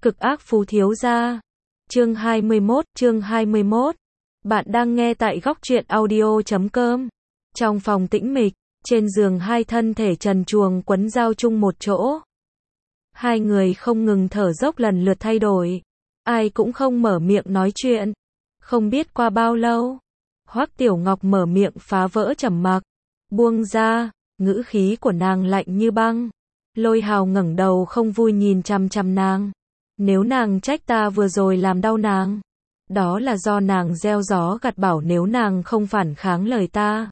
Cực ác phú thiếu gia. Chương 21. Bạn đang nghe tại góc truyện audio.com. Trong phòng tĩnh mịch, trên giường hai thân thể trần truồng quấn giao chung một chỗ. Hai người không ngừng thở dốc lần lượt thay đổi. Ai cũng không mở miệng nói chuyện. Không biết qua bao lâu, Hoắc Tiểu Ngọc mở miệng phá vỡ trầm mặc. Buông ra, ngữ khí của nàng lạnh như băng. Lôi Hào ngẩng đầu không vui nhìn chằm chằm nàng. Nếu nàng trách ta vừa rồi làm đau nàng, đó là do nàng gieo gió gặt bão, nếu nàng không phản kháng lời ta.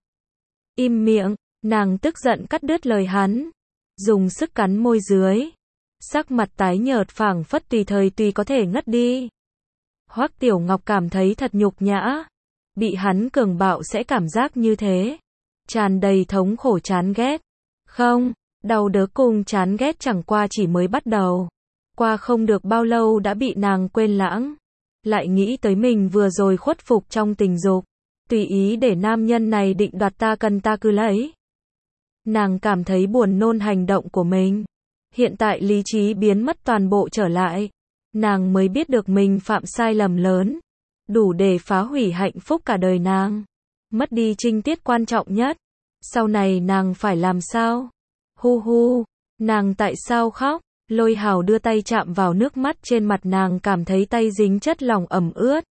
Im miệng, nàng tức giận cắt đứt lời hắn, dùng sức cắn môi dưới. Sắc mặt tái nhợt phảng phất tùy thời tùy có thể ngất đi. Hoắc Tiểu Ngọc cảm thấy thật nhục nhã, bị hắn cường bạo sẽ cảm giác như thế, tràn đầy thống khổ chán ghét. Không, đau đớn cùng chán ghét chẳng qua chỉ mới bắt đầu. Qua không được bao lâu đã bị nàng quên lãng. Lại nghĩ tới mình vừa rồi khuất phục trong tình dục, tùy ý để nam nhân này định đoạt ta, cần ta cứ lấy. Nàng cảm thấy buồn nôn hành động của mình. Hiện tại lý trí biến mất toàn bộ trở lại. Nàng mới biết được mình phạm sai lầm lớn, đủ để phá hủy hạnh phúc cả đời nàng. Mất đi trinh tiết quan trọng nhất. Sau này nàng phải làm sao? Hu hu, nàng tại sao khóc? Lôi Hào đưa tay chạm vào nước mắt trên mặt nàng, cảm thấy tay dính chất lỏng ẩm ướt.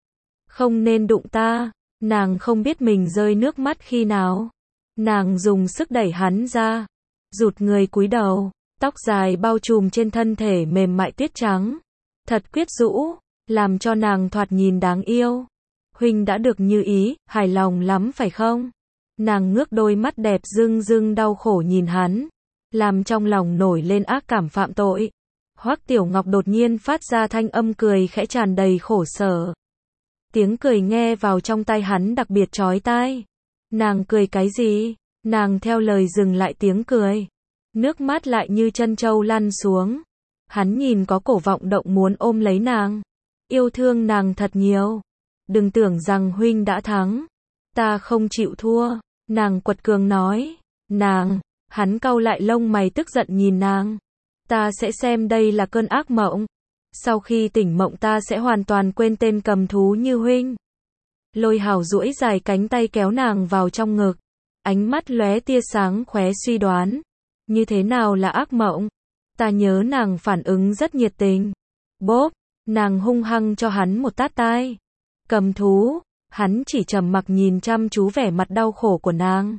Không nên đụng ta. Nàng không biết mình rơi nước mắt khi nào. Nàng dùng sức đẩy hắn ra, rụt người cúi đầu, tóc dài bao trùm trên thân thể mềm mại tuyết trắng. Thật quyến rũ, làm cho nàng thoạt nhìn đáng yêu. Huynh đã được như ý, hài lòng lắm phải không? Nàng ngước đôi mắt đẹp rưng rưng đau khổ nhìn hắn, làm trong lòng nổi lên ác cảm phạm tội. Hoắc Tiểu Ngọc đột nhiên phát ra thanh âm cười khẽ tràn đầy khổ sở. Tiếng cười nghe vào trong tai hắn đặc biệt chói tai. Nàng cười cái gì? Nàng theo lời dừng lại tiếng cười. Nước mắt lại như chân trâu lăn xuống. Hắn nhìn có cổ vọng động muốn ôm lấy nàng. Yêu thương nàng thật nhiều. Đừng tưởng rằng huynh đã thắng. Ta không chịu thua. Nàng quật cường nói. Nàng. Hắn cau lại lông mày tức giận nhìn nàng. Ta sẽ xem đây là cơn ác mộng. Sau khi tỉnh mộng ta sẽ hoàn toàn quên tên cầm thú như huynh. Lôi Hào duỗi dài cánh tay kéo nàng vào trong ngực. Ánh mắt lóe tia sáng khóe suy đoán. Như thế nào là ác mộng? Ta nhớ nàng phản ứng rất nhiệt tình. Bốp, nàng hung hăng cho hắn một tát tai. Cầm thú, hắn chỉ trầm mặc nhìn chăm chú vẻ mặt đau khổ của nàng.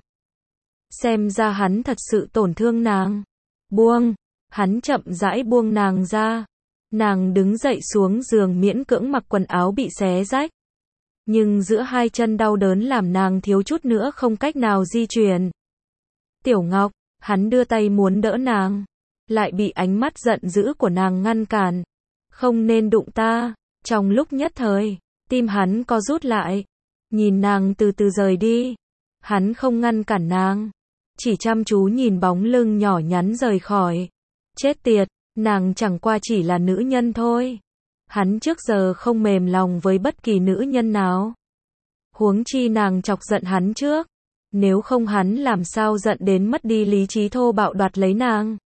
Xem ra hắn thật sự tổn thương nàng. Buông, hắn chậm rãi buông nàng ra. Nàng đứng dậy xuống giường miễn cưỡng mặc quần áo bị xé rách. Nhưng giữa hai chân đau đớn làm nàng thiếu chút nữa không cách nào di chuyển. Tiểu Ngọc, hắn đưa tay muốn đỡ nàng, lại bị ánh mắt giận dữ của nàng ngăn cản. Không nên đụng ta. Trong lúc nhất thời, tim hắn co rút lại. Nhìn nàng từ từ rời đi. Hắn không ngăn cản nàng, chỉ chăm chú nhìn bóng lưng nhỏ nhắn rời khỏi. Chết tiệt, nàng chẳng qua chỉ là nữ nhân thôi. Hắn trước giờ không mềm lòng với bất kỳ nữ nhân nào. Huống chi nàng chọc giận hắn trước. Nếu không hắn làm sao giận đến mất đi lý trí thô bạo đoạt lấy nàng.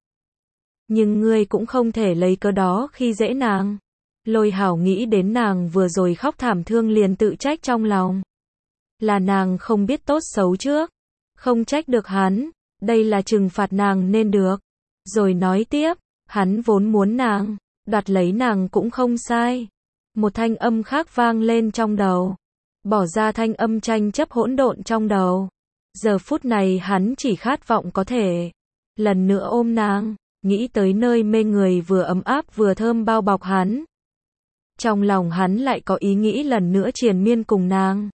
Nhưng ngươi cũng không thể lấy cớ đó khi dễ nàng. Lôi Hào nghĩ đến nàng vừa rồi khóc thảm thương liền tự trách trong lòng. Là nàng không biết tốt xấu trước. Không trách được hắn. Đây là trừng phạt nàng nên được. Rồi nói tiếp. Hắn vốn muốn nàng. Đoạt lấy nàng cũng không sai. Một thanh âm khác vang lên trong đầu. Bỏ ra thanh âm tranh chấp hỗn độn trong đầu. Giờ phút này hắn chỉ khát vọng có thể lần nữa ôm nàng. Nghĩ tới nơi mê người vừa ấm áp vừa thơm bao bọc hắn. Trong lòng hắn lại có ý nghĩ lần nữa triền miên cùng nàng.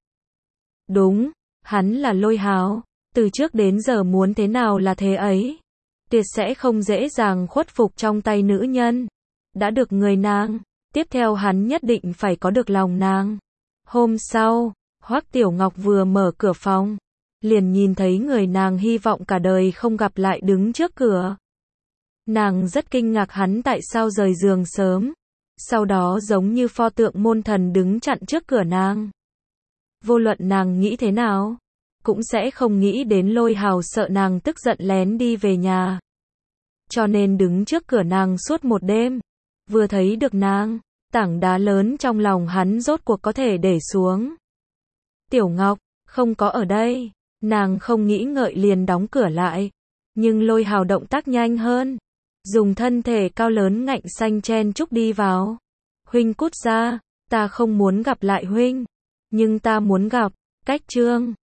Đúng, hắn là Lôi Hào. Từ trước đến giờ muốn thế nào là thế ấy. Tuyệt sẽ không dễ dàng khuất phục trong tay nữ nhân. Đã được người nàng, tiếp theo hắn nhất định phải có được lòng nàng. Hôm sau, Hoắc Tiểu Ngọc vừa mở cửa phòng, liền nhìn thấy người nàng hy vọng cả đời không gặp lại đứng trước cửa. Nàng rất kinh ngạc hắn tại sao rời giường sớm, sau đó giống như pho tượng môn thần đứng chặn trước cửa nàng. Vô luận nàng nghĩ thế nào, cũng sẽ không nghĩ đến Lôi Hào sợ nàng tức giận lén đi về nhà. Cho nên đứng trước cửa nàng suốt một đêm. Vừa thấy được nàng, tảng đá lớn trong lòng hắn rốt cuộc có thể để xuống. Tiểu Ngọc, không có ở đây. Nàng không nghĩ ngợi liền đóng cửa lại. Nhưng Lôi Hào động tác nhanh hơn. Dùng thân thể cao lớn ngạnh xanh chen chúc đi vào. Huynh cút ra, ta không muốn gặp lại huynh. Nhưng ta muốn gặp. Cách Trương